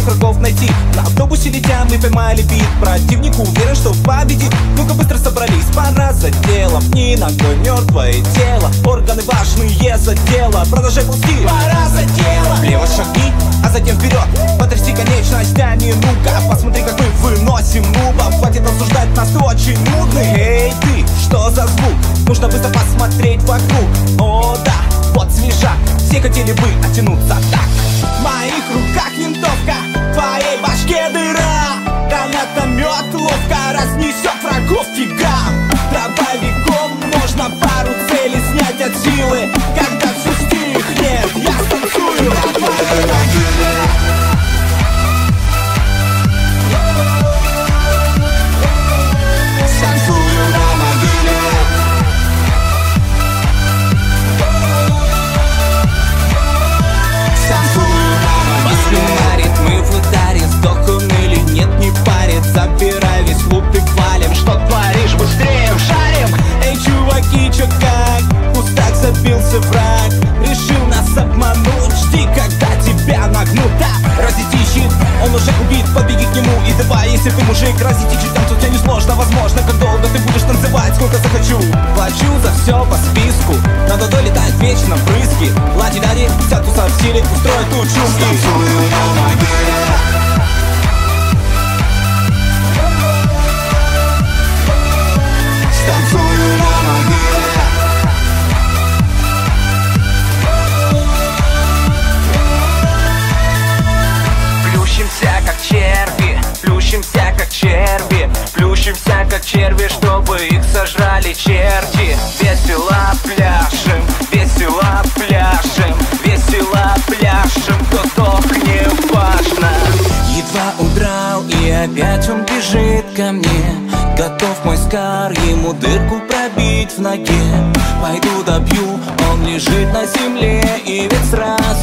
всех врагов найти. На автобусе летя мы поймали бит. Противник уверен, что победит. Ну-ка быстро собрались, пора за делом. Ни ногой мертвое тело, органы важные за дело. Продолжай ползти, пора за дело. Влево шагни, а затем вперед. Потряси конечностями, ну-ка посмотри, как мы выносим нуба. Хватит осуждать нас, ты очень нудный. Эй ты, что за звук? Нужно быстро посмотреть вокруг. О да, вот свежак. Все хотели бы оттянуться так. В моих руках винтовка, в твоей башке дыра. Гранатомет ловко разнесет врагов фигам. Дробовиком можно пару целей снять от силы. Когда все стихнет, я станцую на твоей могиле. Станцую на могиле. Станцую на могиле. Ритмы в ударе, сдох он или нет, не парит. Забирай весь луп и валим. Что творишь, быстрее вжарим. Эй, чуваки, чё как? В кустах забился враг. Решил нас обмануть. Жди, когда тебя нагнут. Да, разъяти щит, он уже убит. Побеги к нему и давай, если ты мужик. Разъяти щит, танцу тебе несложно. Возможно, как долго ты будешь танцевать, сколько захочу. Плачу за все по списку. Надо долетать вечно брызги. Лади-дади, вся туса в силе. Устроит тут шумки. Станцую на могиле. Станцую на могиле. Плющимся как черви, плющимся как черви, плющимся как черви, чтобы их сожрали черти. Весело пляшем, весело пляшем, весело пляшем, кто сдох, не важно. Едва удрал, и опять он бежит ко мне. Готов мой скар ему дырку пробить в ноге. Пойду добью, он лежит на земле, и ведь сразу